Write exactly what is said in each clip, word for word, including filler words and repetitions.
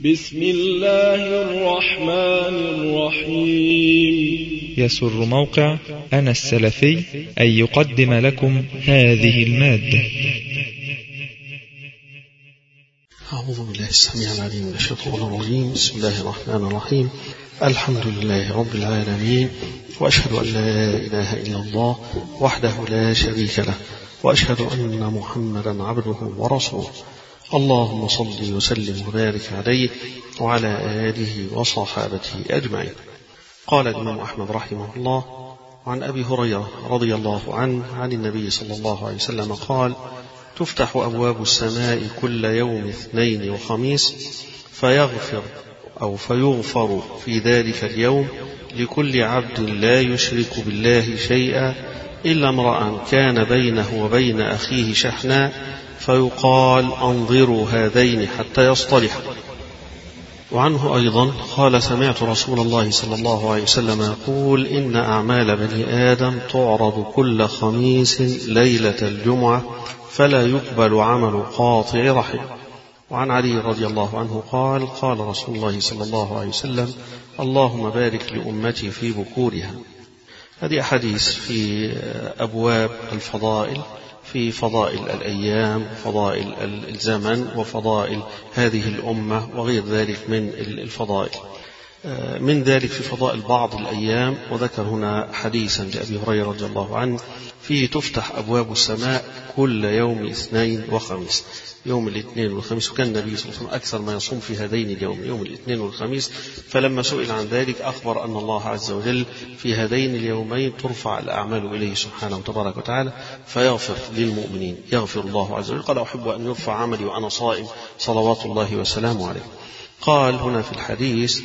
بسم الله الرحمن الرحيم. يسر موقع أنا السلفي أن يقدم لكم هذه المادة. أعوذ بالله السميع العليم من الشيطان الرجيم. بسم الله الرحمن الرحيم. الحمد لله رب العالمين، وأشهد أن لا إله إلا الله وحده لا شريك له، وأشهد أن محمدا عبده ورسوله. اللهم صل وسلم وبارك عليه وعلى آله وصحابته أجمعين. قال الإمام أحمد رحمه الله عن أبي هريرة رضي الله عنه عن النبي صلى الله عليه وسلم قال: تفتح أبواب السماء كل يوم اثنين وخميس فيغفر أو فيغفر في ذلك اليوم لكل عبد لا يشرك بالله شيئا إلا امرأ كان بينه وبين أخيه شحناء فيقال: أنظروا هذين حتى يصطلحا. وعنه أيضا قال: سمعت رسول الله صلى الله عليه وسلم يقول: إن أعمال بني آدم تعرض كل خميس ليلة الجمعة فلا يقبل عمل قاطع رحم. وعن علي رضي الله عنه قال: قال رسول الله صلى الله عليه وسلم: اللهم بارك لأمتي في بكورها. هذه أحاديث في أبواب الفضائل، في فضائل الأيام، فضائل الزمن، وفضائل هذه الأمة، وغير ذلك من الفضائل. من ذلك في فضائل بعض الأيام، وذكر هنا حديثا لأبي هريرة رضي الله عنه فيه: تفتح أبواب السماء كل يوم اثنين وخميس، يوم الاثنين والخميس. وكان النبي صلى الله عليه وسلم أكثر ما يصوم في هذين اليوم، يوم الاثنين والخميس. فلما سئل عن ذلك أخبر أن الله عز وجل في هذين اليومين ترفع الأعمال إليه سبحانه وتبارك وتعالى فيغفر للمؤمنين، يغفر الله عز وجل. قال: أحب أن يرفع عملي وأنا صائم صلوات الله وسلامه عليه. قال هنا في الحديث: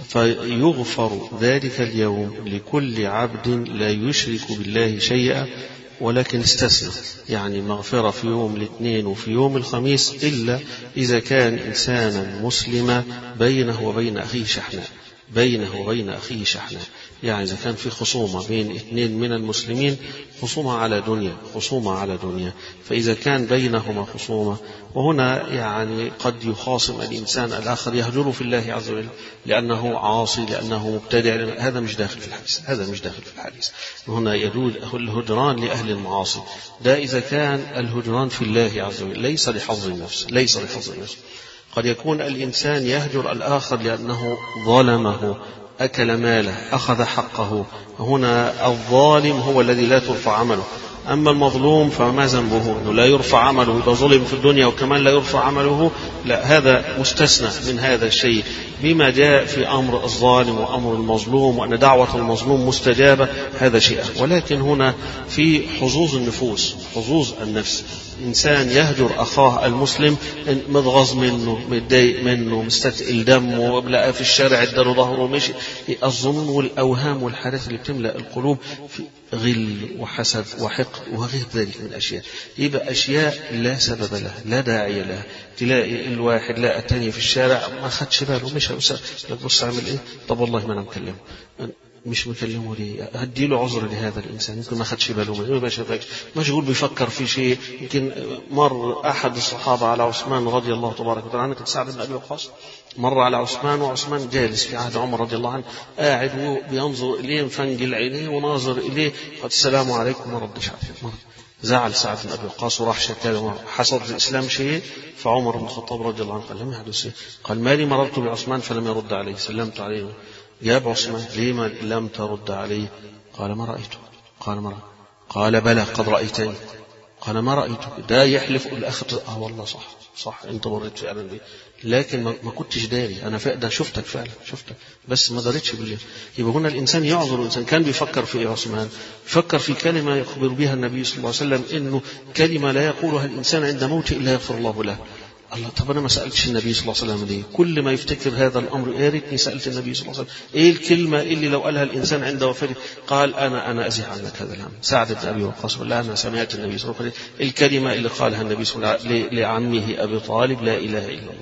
فيغفر ذلك اليوم لكل عبد لا يشرك بالله شيئا، ولكن استثنى، يعني مغفرة في يوم الاثنين وفي يوم الخميس إلا إذا كان إنسانا مسلما بينه وبين أخيه شحناء، بينه وبين أخيه شحناء، يعني إذا كان في خصومة بين اثنين من المسلمين، خصومة على دنيا، خصومة على دنيا، فإذا كان بينهما خصومة، وهنا يعني قد يخاصم الإنسان الآخر يهجر في الله عز وجل لأنه عاصي، لأنه مبتدع، هذا مش داخل في الحديث، هذا مش داخل في الحديث. هنا يجوز الهجران لأهل المعاصي، ده إذا كان الهجران في الله عز وجل ليس لحظ النفس، ليس لحظ النفس. قد يكون الإنسان يهجر الآخر لأنه ظلمه، أكل ماله، أخذ حقه. هنا الظالم هو الذي لا ترفع عمله، أما المظلوم فما ذنبه؟ أنه لا يرفع عمله، إذا ظلم في الدنيا وكمان لا يرفع عمله، لا، هذا مستثنى من هذا الشيء بما جاء في أمر الظالم وأمر المظلوم، وأن دعوة المظلوم مستجابة، هذا شيء. ولكن هنا في حظوظ النفوس، حظوظ النفس، إنسان يهجر أخاه المسلم متغاظ منه، متضايق منه، مستثقل دمه، لقى في الشارع اداله ظهره ومشي. الظنون والأوهام والحالات اللي بتملأ القلوب في غل وحسد وحقد وغير ذلك من الأشياء، يبقى أشياء لا سبب لها، لا داعي لها. تلاقي الواحد لقى التاني في الشارع ما خدش باله، مش هيسأل لك بص عامل إيه؟ طب والله ما أنا مكلمه، مش مكلمه ليه؟ هدي له عذر لهذا الإنسان، يمكن ما خدش باله منه، ما شافكش، مشغول بيفكر في شيء. يمكن مر أحد الصحابة على عثمان رضي الله تبارك وتعالى عنه، كان سعد بن أبي وقاص، مر على عثمان، وعثمان جالس في عهد عمر رضي الله عنه، قاعد وبينظر إليه مفنجل عينيه وناظر إليه، قال: السلام عليكم، ما ردش عليه. زعل سعد بن أبي وقاص وراح شكاه، حصل في الإسلام شيء؟ فعمر بن الخطاب رضي الله عنه قال: لم يحدث شيء. قال: مالي مررت بعثمان فلم يرد عليه، سلمت عليه. جاب عثمان: لما لم ترد عليه؟ قال: ما رأيته. قال: ما رأيته. قال: بلى قد رأيتني. قال: ما رأيته. ده يحلف الأخ: آه والله صح صح أنت مريت فعلا بيه، لكن ما كنتش داري، أنا فعلا شفتك، فعلا شفتك، بس ما دارتش بالله. يبقى هنا الإنسان يعذر. الإنسان كان بيفكر في إيه عثمان؟ يفكر في كلمة يخبر بها النبي صلى الله عليه وسلم إنه كلمة لا يقولها الإنسان عند موته إلا يغفر الله له. الله، طب أنا ما سألتش النبي صلى الله عليه وسلم ليه؟ كل ما يفتكر هذا الأمر: يا ريتني سألت النبي صلى الله عليه وسلم إيه الكلمة اللي لو قالها الإنسان عند وفاته قال: أنا أنا أزيح عنك هذا الهم. سعد بن أبي وقاص ولا أنا سمعت النبي صلى الله عليه وسلم الكلمة اللي قالها النبي صلى الله عليه وسلم لعمه أبي طالب: لا إله إلا الله.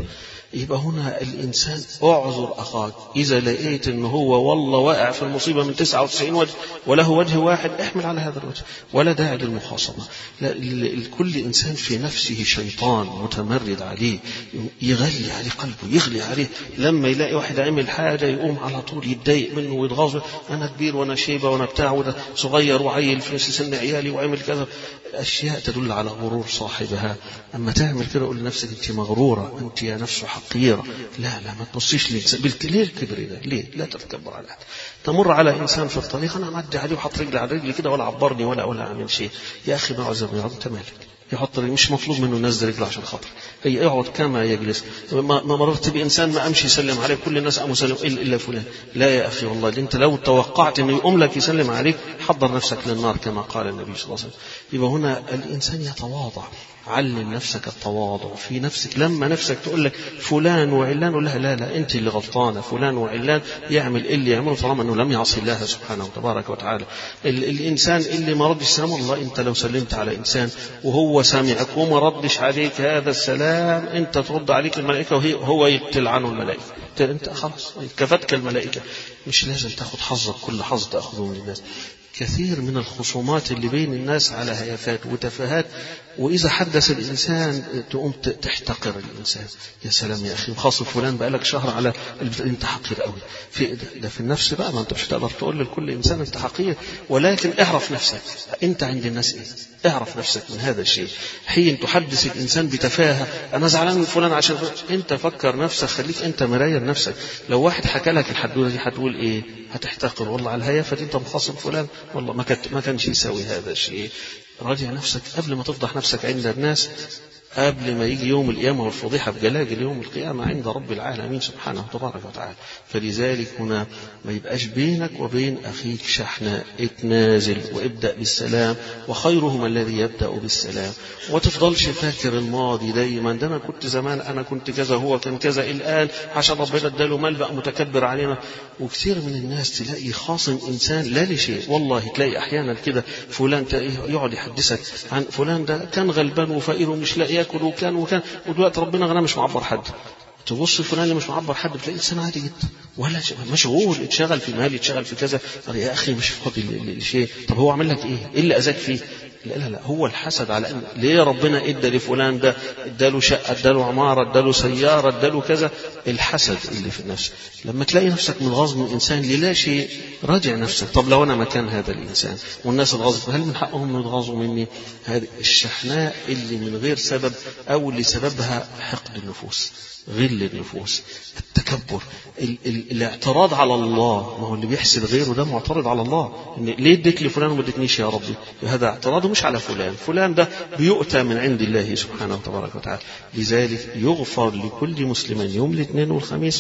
يبقى هنا الإنسان اعذر أخاك إذا لقيت إن هو والله واقع في المصيبة من تسعة وتسعين وجه وله وجه واحد، احمل على هذا الوجه، ولا داعي للمخاصمة. لا، كل إنسان في نفسه شيطان متمرد عليه يغلي عليه قلبه، يغلي عليه. لما يلاقي واحد عمل حاجة يقوم على طول يتضايق منه ويتغاظ، أنا كبير وأنا شيبة وأنا بتاع وده صغير وعيل في سن عيالي وعمل كذا. أشياء تدل على غرور صاحبها. أما تعمل كده قول لنفسك أنت مغرورة، أنت يا نفس حقيرة. لا لا، ما تبصيش ليه الكبر ده، ليه لا تتكبر على أحد. تمر على إنسان في الطريق أنا معدي عليه وحط رجلي على رجلي كده ولا عبرني ولا ولا عمل شيء، يا أخي ما عزبني، أنت مالك؟ يحط مش مطلوب منه ينزل رجله عشان خاطر، هي يقعد كما يجلس. ما مررت بإنسان ما أمشي يسلم عليه كل الناس قاموا يسلم إلا فلان. لا يا أخي والله، أنت لو توقعت إنه يقوم لك يسلم عليك حضر نفسك للنار كما قال النبي صلى الله عليه وسلم. يبقى هنا الإنسان يتواضع، علم نفسك التواضع في نفسك. لما نفسك تقول لك فلان وعلان قول لها لا لا، أنت اللي غلطانة، فلان وعلان يعمل اللي يعمله طالما أنه لم يعصي الله سبحانه وتبارك وتعالى. الإنسان اللي ما ردش السلام، والله أنت لو سلمت على إنسان وهو سامعك وما ردش عليك هذا السلام، أنت ترد عليك الملائكة وهو يقتل عنه الملائكة، أنت خلاص كفتك الملائكة. مش لازم تأخذ حظك كل حظ تأخذه من الناس. كثير من الخصومات اللي بين الناس على هيافات وتفاهات، وإذا حدث الإنسان تقوم تحتقر الإنسان. يا سلام يا أخي، مخاصم فلان بقالك شهر على أنت حقير قوي. في ده, ده في النفس بقى، ما أنت مش هتقدر تقول لكل إنسان أنت حقير، ولكن اعرف نفسك أنت عند الناس إيه، اعرف نفسك من هذا الشيء. حين تحدث الإنسان بتفاهة أنا زعلان من فلان عشان فلان، أنت فكر نفسك، خليك أنت مراية نفسك. لو واحد حكى لك الحدوثة دي هتقول إيه؟ هتحتقر، والله على الهيافة أنت مخاصم فلان، والله ما كانت ما كانش يساوي هذا الشيء. راجع نفسك قبل ما تفضح نفسك عند الناس، قبل ما يجي يوم القيامة والفضيحة بجلاجل يوم القيامة عند رب العالمين سبحانه وتبارك وتعالى. فلذلك هنا ما يبقاش بينك وبين أخيك شحناء، اتنازل وابدأ بالسلام، وخيرهم الذي يبدأ بالسلام. وتفضلش فاكر الماضي دايما، ده أنا كنت زمان أنا كنت كذا هو كان كذا، الآن عشان ربنا اداله مال بقى متكبر علينا. وكثير من الناس تلاقي خاصم إنسان لا لشيء، والله تلاقي أحيانا كده فلان يقعد يحدثك عن فلان ده كان غلبان وفقير ومش لاقي ياكل وكان وكان ودلوقتي ربنا غناه مش معبر حد. تبص فلان اللي مش معبر حد بتلاقي انسان عادي جدا، ولا مشغول، اتشغل في مال، اتشغل في كذا. يا اخي مش فاضي لشيء. طب هو عمل لك ايه؟ ايه اللي اذاك فيه؟ لا لا لا، هو الحسد على ان ليه ربنا ادى لفلان ده، اداله شقه، اداله عماره، اداله سياره، اداله كذا. الحسد اللي في النفس. لما تلاقي نفسك متغاظ من انسان للا شيء، راجع نفسك. طب لو انا مكان هذا الانسان والناس اتغاظت، هل من حقهم يتغاظوا مني؟ هذه الشحناء اللي من غير سبب، او اللي سببها حقد النفوس، غل النفوس، التكبر، ال- ال- الاعتراض على الله. ما هو اللي بيحسد غيره ده معترض على الله، إن ليه اديت لفلان وما اديتنيش يا ربي؟ هذا اعتراضه مش على فلان، فلان ده بيؤتى من عند الله سبحانه وتبارك وتعالى. لذلك يغفر لكل مسلم يوم الاثنين والخميس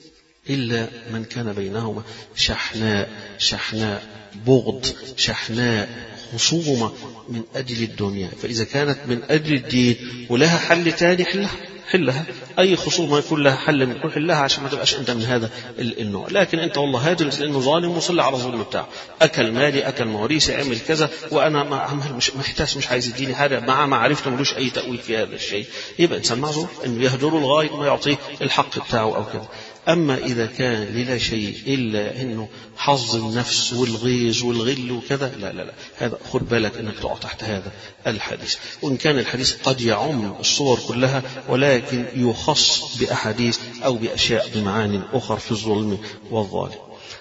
إلا من كان بينهما شحناء، شحناء بغض، شحناء خصومة من أجل الدنيا. فإذا كانت من أجل الدين ولها حل تاني حلها حلها، أي خصومة يكون لها حل من كل حلها، عشان ما تبقاش أنت من هذا النوع. لكن أنت والله هذا لأنه ظالم وصلى على الظلم بتاعه، أكل مالي، أكل مواريثي، عمل كذا، وأنا ما عمل مش محتاج، مش عايز يديني حاجة، مع ما عرفته ملوش أي تأويل في هذا الشيء، يبقى إنسان معذور إنه يهدره لغاية ما يعطيه الحق بتاعه أو كذا. أما إذا كان للا شيء إلا إنه حظ النفس والغيظ والغل وكذا، لا لا لا، هذا خد بالك إنك تقع تحت هذا الحديث. وإن كان الحديث قد يعم الصور كلها، ولكن يخص بأحاديث أو بأشياء بمعاني أخرى في الظلم والظالم.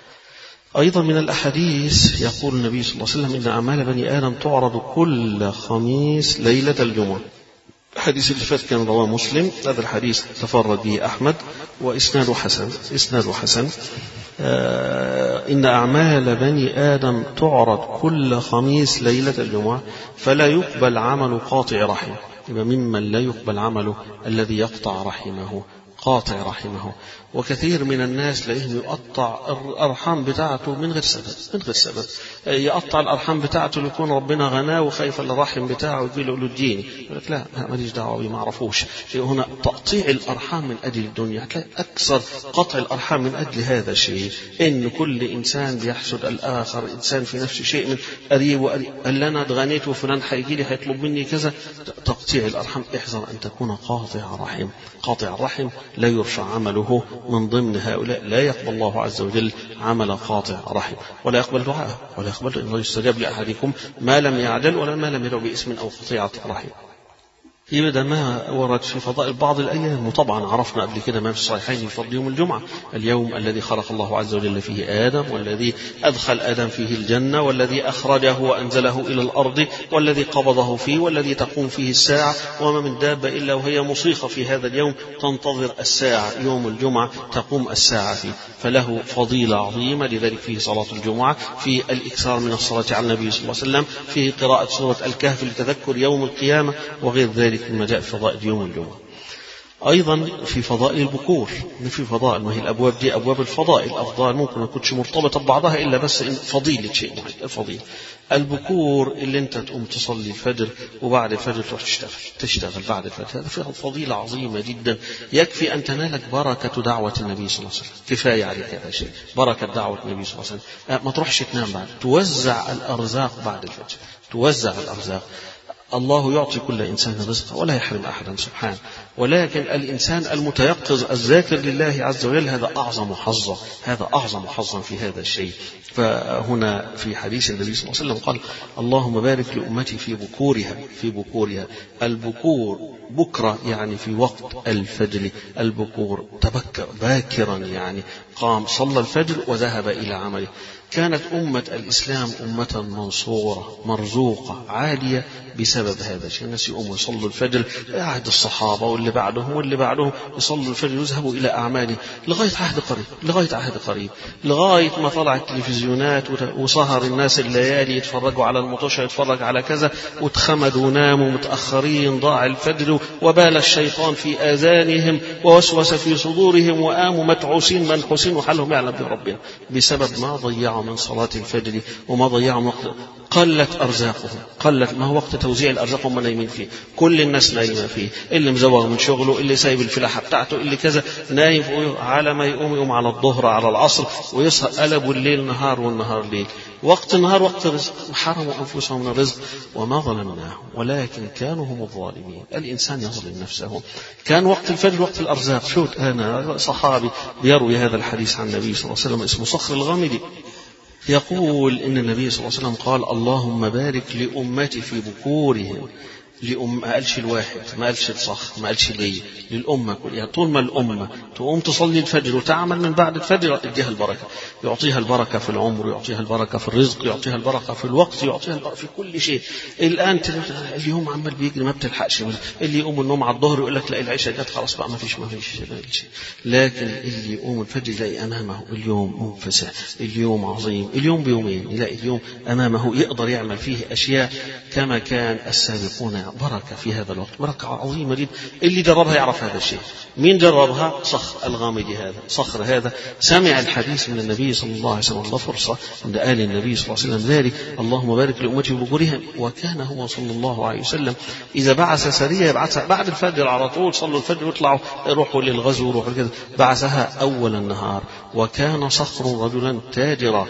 أيضا من الأحاديث يقول النبي صلى الله عليه وسلم: إن أعمال بني آدم تعرض كل خميس ليلة الجمعة. الحديث اللي فات كان رواه مسلم، هذا الحديث تفرد به أحمد وإسناده حسن. إسناده حسن. آه إن أعمال بني آدم تعرض كل خميس ليلة الجمعة فلا يقبل عمل قاطع رحم. يبقى ممن لا يقبل عمله الذي يقطع رحمه، قاطع رحمه. وكثير من الناس لأنه يقطع الأرحام بتاعته من غير سبب، من غير سبب يقطع الأرحام بتاعته ليكون ربنا غناه وخايف الرحم بتاعه يقول له الدين، يقول لك لا ماليش دعوة بيه، ما اعرفوش. هنا تقطيع الأرحام من أجل الدنيا. هتلاقي أكثر قطع الأرحام من أجل هذا الشيء، إن كل إنسان بيحسد الآخر، إنسان في نفس شيء من قريب وقريب، قال لنا اتغنيت وفلان هيجي لي هيطلب مني كذا. تقطيع الأرحام، احذر أن تكون قاطع رحم. قاطع الرحم لا يرفع عمله من ضمن هؤلاء. لا يقبل الله عز وجل عمل قاطع رحم، ولا يقبل دعاءه، ولا يقبل إنه يستجاب لأحدكم ما لم يعجل ولا ما لم يدعو باسم أو قطيعة رحم. يبدأ ما ورد في فضائل بعض الأيام، وطبعا عرفنا قبل كده ما في الصحيحين فضل يوم الجمعة، اليوم الذي خلق الله عز وجل فيه آدم، والذي أدخل آدم فيه الجنة، والذي أخرجه وأنزله إلى الأرض، والذي قبضه فيه، والذي تقوم فيه الساعة، وما من دابة إلا وهي مصيخة في هذا اليوم تنتظر الساعة، يوم الجمعة تقوم الساعة فيه، فله فضيلة عظيمة. لذلك فيه صلاة الجمعة، في الإكثار من الصلاة على النبي صلى الله عليه وسلم، فيه قراءة سورة الكهف لتذكر يوم القيامة، وغير ذلك مما جاء في فضائل يوم الجمعة. أيضا في فضائل البكور، في فضائل، ما هي الأبواب دي أبواب الفضائل، أفضال ممكن ما تكونش مرتبطة ببعضها إلا بس فضيلة شيء معين. الفضيلة البكور اللي أنت تقوم تصلي الفجر وبعد الفجر تروح تشتغل تشتغل بعد الفجر، هذا فيها فضيلة عظيمة جدا. يكفي أن تنالك بركة دعوة النبي صلى الله عليه وسلم، كفاية عليك هذا شيء، بركة دعوة النبي صلى الله عليه وسلم. ما تروحش تنام بعد، توزع الأرزاق بعد الفجر، توزع الأرزاق. الله يعطي كل إنسان رزقه ولا يحرم أحدا سبحانه، ولكن الإنسان المتيقظ الذاكر لله عز وجل هذا أعظم حظا، هذا أعظم حظا في هذا الشيء. فهنا في حديث النبي صلى الله عليه وسلم قال: اللهم بارك لأمتي في بكورها، في بكورها. البكور بكرة يعني في وقت الفجر، البكور تبكر باكرا يعني قام صلى الفجر وذهب إلى عمله. كانت أمة الإسلام أمة منصورة مرزوقة عالية بسبب هذا الشيء. الناس يقوموا يصلوا الفجر، عهد الصحابة واللي بعدهم واللي بعدهم يصلوا الفجر يذهبوا إلى أعماله لغاية عهد قريب، لغاية عهد قريب، لغاية ما طلع التلفزيونات وسهر الناس الليالي يتفرجوا على المطوشة، يتفرج على كذا، واتخمدوا وناموا متأخرين، ضاع الفجر وبال الشيطان في آذانهم ووسوس في صدورهم وقاموا متعوسين منحوسين وحالهم يعلم بربنا بسبب ما ضيعوا من صلاة الفجر وما ضيعوا وقت. قلت أرزاقهم، قلت، ما هو وقت توزيع الأرزاق هم نايمين فيه، كل الناس نايمة فيه، اللي مزوغ من شغله، اللي سايب الفلاحة بتاعته، اللي كذا نايم، على ما يقوم يقوم على الظهر على العصر ويسهر، قلبوا الليل نهار والنهار ليل. وقت النهار وقت رزق، حرموا أنفسهم من الرزق وما ظلمناهم ولكن كانوا هم الظالمين. الإنسان يظلم نفسه. كان وقت الفجر وقت الأرزاق. شو أنا صحابي بيروي هذا الحديث عن النبي صلى الله عليه وسلم اسمه صخر الغامدي، يقول إن النبي صلى الله عليه وسلم قال: اللهم بارك لأمتي في بكورهم. لأم ما قالش الواحد، ما قالش الصخر، ما قالش ليه، للأمة كلها. طول ما الأمة تقوم تصلي الفجر وتعمل من بعد الفجر يديها البركة، يعطيها البركة في العمر، يعطيها البركة في الرزق، يعطيها البركة في الوقت، يعطيها البركة في كل شيء. الآن اليوم عمال بيجري ما بتلحقش، اللي يقوم النوم على الظهر يقول لك لا العشاء جت خلاص بقى ما فيش ما فيش شيء، لكن اللي يقوم الفجر يلاقي أمامه اليوم منفسح، اليوم عظيم، اليوم بيومين يلاقي اليوم أمامه يقدر يعمل فيه أشياء كما كان السابقون. بركة في هذا الوقت، بركة عظيمة جدا. اللي جربها يعرف هذا الشيء. مين جربها؟ صخر الغامدي. هذا صخر هذا سمع الحديث من النبي صلى الله عليه وسلم، الله فرصة عند آل النبي صلى الله عليه وسلم ذلك: اللهم بارك لأمتي ببكورهم. وكان هو صلى الله عليه وسلم إذا بعث سرية يبعثها بعد الفجر على طول، صلوا الفجر ويطلعوا يروحوا للغزو ويروحوا كذا، بعثها أول النهار. وكان صخر رجلا تاجرا،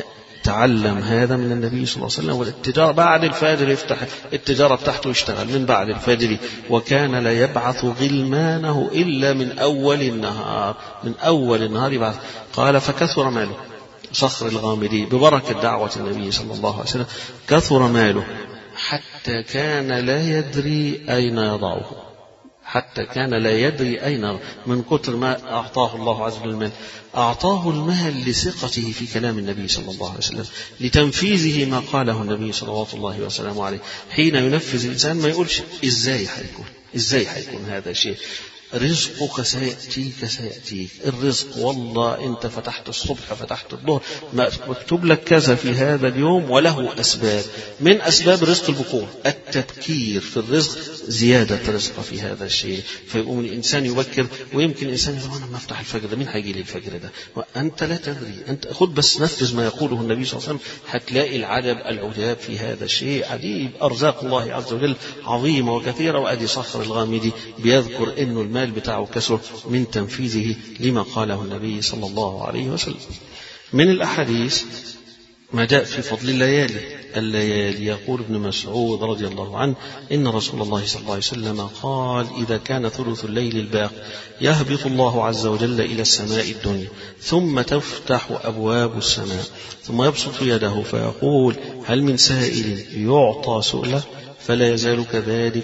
تعلم هذا من النبي صلى الله عليه وسلم، والتجارة بعد الفجر يفتح التجارة بتاعته يشتغل من بعد الفجر. وكان لا يبعث غلمانه إلا من أول النهار، من أول النهار يبعث. قال: فكثر ماله، صخر الغامدي ببركة دعوة النبي صلى الله عليه وسلم كثر ماله حتى كان لا يدري أين يضعه، حتى كان لا يدري أين، من كتر ما أعطاه الله عز وجل. أعطاه المال لثقته في كلام النبي صلى الله عليه وسلم، لتنفيذه ما قاله النبي صلوات الله وسلامه عليه. حين ينفذ الإنسان ما يقولش إزاي حيكون، إزاي حيكون هذا شيء، رزقك سيأتيك سيأتيك. الرزق والله أنت فتحت الصبح فتحت الظهر مكتوب لك كذا في هذا اليوم، وله أسباب. من أسباب رزق البكور التبكير في الرزق، زيادة رزق في هذا الشيء. فيقوم الإنسان يبكر، ويمكن الإنسان يقول أنا ما أفتح الفجر ده، مين هيجي لي الفجر ده؟ وأنت لا تدري، أنت خد بس نفذ ما يقوله النبي صلى الله عليه وسلم، هتلاقي العجب العجاب في هذا الشيء عجيب. أرزاق الله عز وجل عظيمة وكثيرة. وأدي صخر الغامدي بيذكر إنه المال بتاعه كسر من تنفيذه لما قاله النبي صلى الله عليه وسلم. من الأحاديث ما جاء في فضل الليالي الليالي يقول ابن مسعود رضي الله عنه إن رسول الله صلى الله عليه وسلم قال إذا كان ثلث الليل الباقي يهبط الله عز وجل إلى السماء الدنيا ثم تفتح أبواب السماء ثم يبسط يده فيقول هل من سائل يعطى سؤله فلا يزال كذلك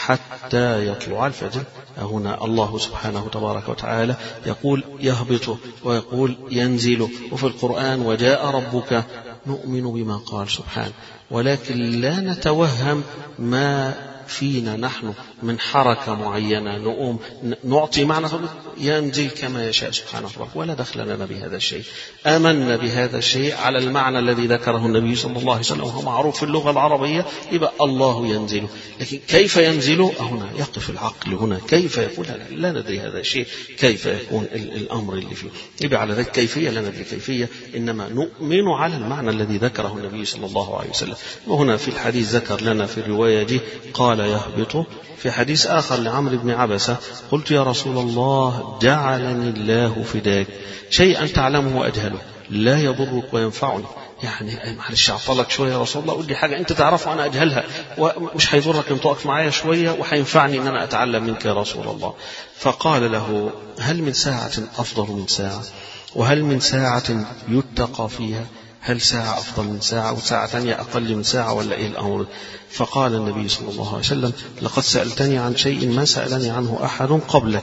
حتى يطلع الفجر. هنا الله سبحانه تبارك وتعالى يقول يهبط ويقول ينزل، وفي القرآن وجاء ربك نؤمن بما قال سبحانه، ولكن لا نتوهم ما فينا نحن من حركة معينة نقوم نعطي معنى ينزل كما يشاء سبحانه وتعالى، ولا دخل لنا بهذا الشيء. آمنا بهذا الشيء على المعنى الذي ذكره النبي صلى الله عليه وسلم وهو معروف في اللغة العربية، يبقى الله ينزل. لكن كيف ينزل هنا يقف العقل، هنا كيف يقول لا ندري هذا الشيء كيف يكون الأمر اللي فيه، يبقى على ذلك كيفية لا ندري كيفية، إنما نؤمن على المعنى الذي ذكره النبي صلى الله عليه وسلم. وهنا في الحديث ذكر لنا في الرواية دي قال يهبط. في حديث آخر لعمرو بن عبسة قلت يا رسول الله جعلني الله فداك شيئا تعلمه وأجهله لا يضرك وينفعني، يعني معلش أعطلك شوية يا رسول الله، قل لي حاجة أنت تعرفها أنا أجهلها ومش هيضرك أن تقف معايا شوية وحينفعني أن أنا أتعلم منك يا رسول الله. فقال له هل من ساعة أفضل من ساعة، وهل من ساعة يتقى فيها، هل ساعة أفضل من ساعة وساعة ثانية أقل من ساعة ولا إيه الأمر؟ فقال النبي صلى الله عليه وسلم لقد سألتني عن شيء ما سألني عنه أحد قبلك،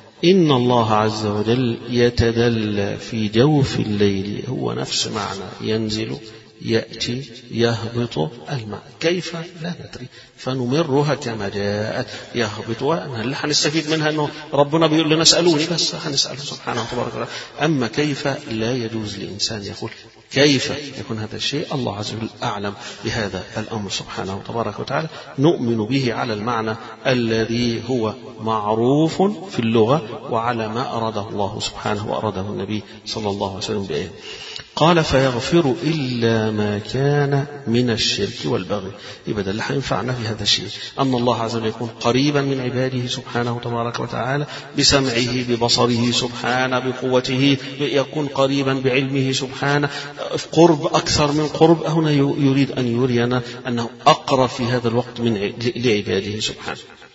إن الله عز وجل يتدلى في جوف الليل، هو نفس معنى ينزل يأتي يهبط الماء، كيف لا ندري فنمرها كما جاءت يهبط. اللي هنستفيد منها أنه ربنا بيقول لنا اسألوني بس هنسأله سبحانه وتبارك وتعالى. أما كيف لا يجوز لإنسان يقول كيف يكون هذا الشيء، الله عز وجل أعلم بهذا الأمر سبحانه وتبارك وتعالى، نؤمن به على المعنى الذي هو معروف في اللغة وعلى ما أراده الله سبحانه وأراده النبي صلى الله عليه وسلم بآية. قال فيغفر إلا ما كان من الشرك والبغي. يبقى اللي هينفعنا في هذا الشيء أن الله عز وجل يكون قريبا من عباده سبحانه تبارك وتعالى بسمعه ببصره سبحانه بقوته، يكون قريبا بعلمه سبحانه قرب أكثر من قرب. هنا يريد أن يرينا أنه أقرب في هذا الوقت من لعباده سبحانه.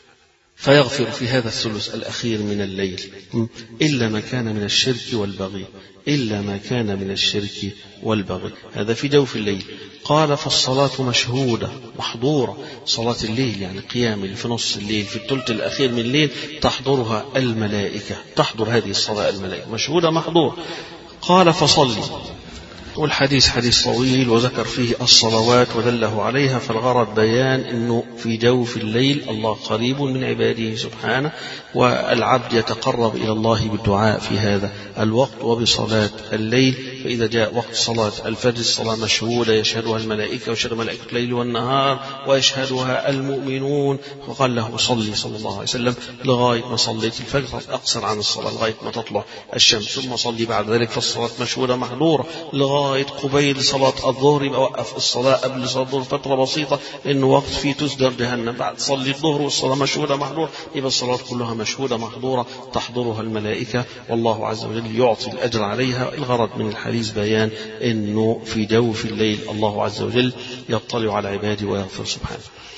فيغفر في هذا الثلث الأخير من الليل إلا ما كان من الشرك والبغي، إلا ما كان من الشرك والبغي، هذا في جوف الليل. قال فالصلاة مشهودة محضورة، صلاة الليل يعني قيام اللي في نص الليل في الثلث الأخير من الليل تحضرها الملائكة، تحضر هذه الصلاة الملائكة مشهودة محضورة. قال فصلي، والحديث حديث طويل وذكر فيه الصلوات ودله عليها، فالغرض بيان أنه في جوف الليل الله قريب من عباده سبحانه، والعبد يتقرب إلى الله بالدعاء في هذا الوقت وبصلاة الليل. فإذا جاء وقت صلاة الفجر الصلاة مشهودة يشهدها الملائكة ويشهد ملائكة الليل والنهار ويشهدها المؤمنون. وقال له صلي صلى الله عليه وسلم لغاية ما صليت الفجر أقصر عن الصلاة لغاية ما تطلع الشمس، ثم صلي بعد ذلك فالصلاة مشهودة محضورة لغاية قبيل صلاة الظهر، يبقى وقف الصلاة قبل صلاة الظهر فترة بسيطة إنه وقت فيه تسدر جهنم، بعد صلي الظهر والصلاة مشهودة محضورة، يبقى الصلاة كلها مشهودة محضورة تحضرها الملائكة والله عز وجل يعطي الأجر عليها. الغرض من الحديث بيان إنه في جوف الليل الله عز وجل يطلع على عباده ويغفر سبحانه.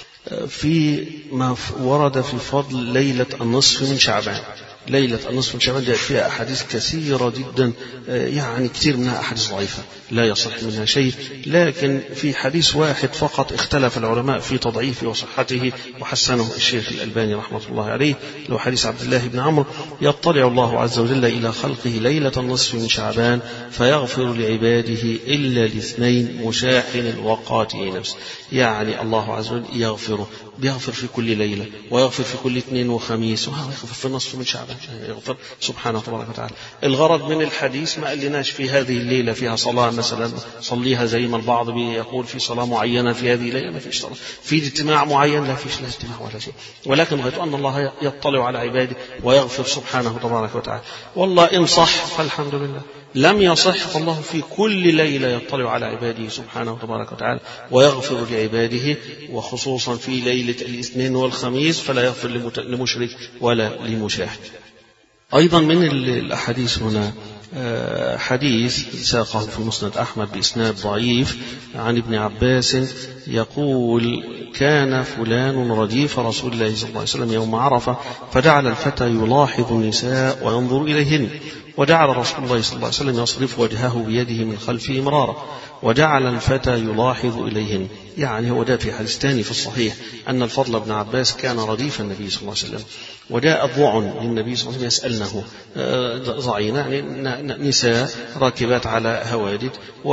في ما ورد في فضل ليلة النصف من شعبان، ليلة النصف من شعبان جاءت فيها أحاديث كثيرة جدا، يعني كثير منها أحاديث ضعيفة لا يصح منها شيء، لكن في حديث واحد فقط اختلف العلماء في تضعيفه وصحته وحسنه الشيخ الألباني رحمة الله عليه، لو حديث عبد الله بن عمرو يطلع الله عز وجل إلى خلقه ليلة النصف من شعبان فيغفر لعباده إلا لاثنين مشاحن وقاتل نفس، يعني الله عز وجل يغفر بيغفر في كل ليلة ويغفر في كل اثنين وخميس ويغفر في النصف من شعبان يغفر سبحانه وتبارك وتعالى. الغرض من الحديث ما قالناش في هذه الليلة فيها صلاة مثلا صليها زي ما البعض بيقول في صلاة معينة في هذه الليلة، ما فيش صلاة، في اجتماع معين لا فيش لا اجتماع ولا شيء، ولكن غير أن الله يطلع على عباده ويغفر سبحانه وتبارك وتعالى. والله إن صح فالحمد لله، لم يصح فالله في كل ليلة يطلع على عباده سبحانه وتبارك وتعالى ويغفر لعباده، وخصوصا في ليلة الاثنين والخميس فلا يغفر لمشرك ولا لمشاهد. أيضا من الأحاديث هنا حديث ساقه في مسند أحمد بإسناد ضعيف عن ابن عباس يقول: كان فلان رديف رسول الله صلى الله عليه وسلم يوم عرفة، فجعل الفتى يلاحظ النساء وينظر إليهن، وجعل رسول الله صلى الله عليه وسلم يصرف وجهه بيده من خلفه مرارا، وجعل الفتى يلاحظ إليهن. يعني هو ده في حديث ثاني في الصحيح أن الفضل بن عباس كان رديف النبي صلى الله عليه وسلم، وجاء ضوع للنبي صلى الله عليه وسلم يسألنه، ضعينة يعني نساء راكبات على هوادد،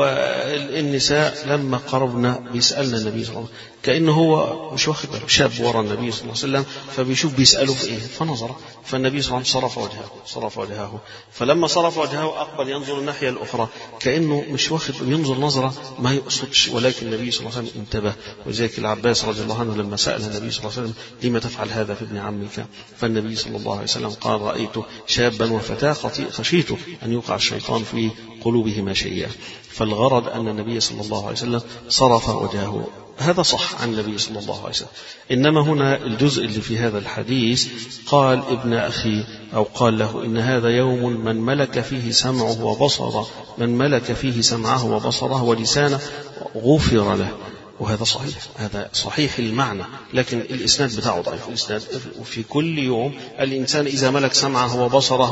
والنساء لما قربنا بيسألنا النبي صلى الله عليه وسلم كأنه هو مش واخد باله، شاب ورا النبي صلى الله عليه وسلم فبيشوف بيسأله في إيه، فنظر، فالنبي صلى الله عليه وسلم صرف وجهه صرف وجهه فلما صرف وجهه أقبل ينظر الناحية الأخرى كأنه مش واخد، ينظر نظرة ما يقصدش، ولكن النبي صلى الله عليه وسلم انتبه. وذلك العباس رضي الله عنه لما سأل النبي صلى الله عليه وسلم: لما تفعل هذا في ابن عمك؟ فالنبي صلى الله عليه وسلم قال: رأيت شابا وفتاة خشيت أن يوقع الشيطان في قلوبهما شيئا. فالغرض أن النبي صلى الله عليه وسلم صرف وجهه، هذا صح عن النبي صلى الله عليه وسلم. إنما هنا الجزء اللي في هذا الحديث قال ابن أخي أو قال له: إن هذا يوم من ملك فيه سمعه وبصره من ملك فيه سمعه وبصره ولسانه غفر له. وهذا صحيح، هذا صحيح المعنى، لكن الإسناد بتاعه ضعيف. الإسناد وفي كل يوم الإنسان إذا ملك سمعه وبصره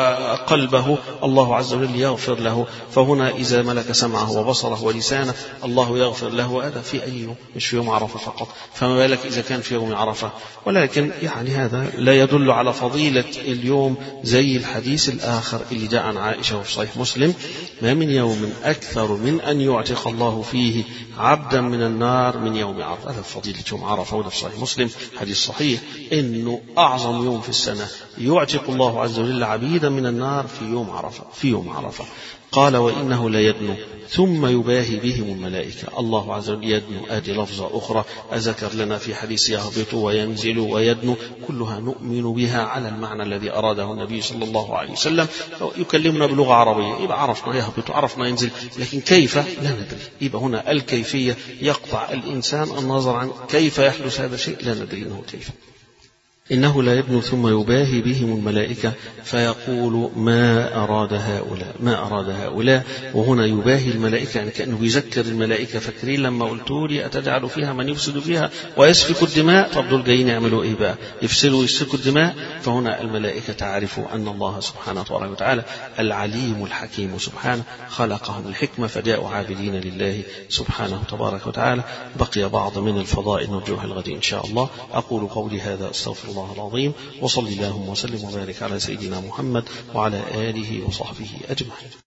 وقلبه الله عز وجل يغفر له، فهنا إذا ملك سمعه وبصره ولسانه الله يغفر له. هذا في أي يوم، مش في يوم عرفة فقط، فما بالك إذا كان في يوم عرفة. ولكن يعني هذا لا يدل على فضيلة اليوم زي الحديث الآخر اللي جاء عن عائشة في صحيح مسلم: ما من يوم أكثر من أن يعتق الله فيه عبدا من النار من يوم عرفة. هذا فضيلة يوم عرفة، وده في صحيح مسلم حديث صحيح إنه أعظم يوم في السنة يعتق الله عز وجل عبيدا من النار في يوم عرفة في يوم عرفة. قال: وإنه لا يدنو ثم يباهي بهم الملائكة. الله عز وجل يدنو، آدي لفظة أخرى أذكر لنا في حديث يهبط وينزل ويدنو، كلها نؤمن بها على المعنى الذي أراده النبي صلى الله عليه وسلم. يكلمنا بلغة عربية، يبقى عرفنا يهبط عرفنا ينزل، لكن كيف لا ندري. يبقى هنا الكيفية يقطع الإنسان النظر عن كيف يحدث هذا الشيء، لا ندري إنه كيف. إنه لا يدنو ثم يباهي بهم الملائكة فيقول: ما أراد هؤلاء ما أراد هؤلاء وهنا يباهي الملائكة، يعني كأنه يذكر الملائكة: فاكرين لما قلتوا لي أتجعل فيها من يفسد فيها ويسفك الدماء؟ طب دول جايين يعملوا إيه بقى؟ يفسدوا ويسفكوا الدماء. فهنا الملائكة تعرف أن الله سبحانه وتعالى العليم الحكيم سبحانه خلقهم الحكمة، فجاءوا عابدين لله سبحانه تبارك وتعالى. بقي بعض من الفضائل نرجوها الغد إن شاء الله. أقول قولي هذا، أستغفر الله العظيم، وصلي اللهم وسلم وبارك على سيدنا محمد وعلى آله وصحبه أجمعين.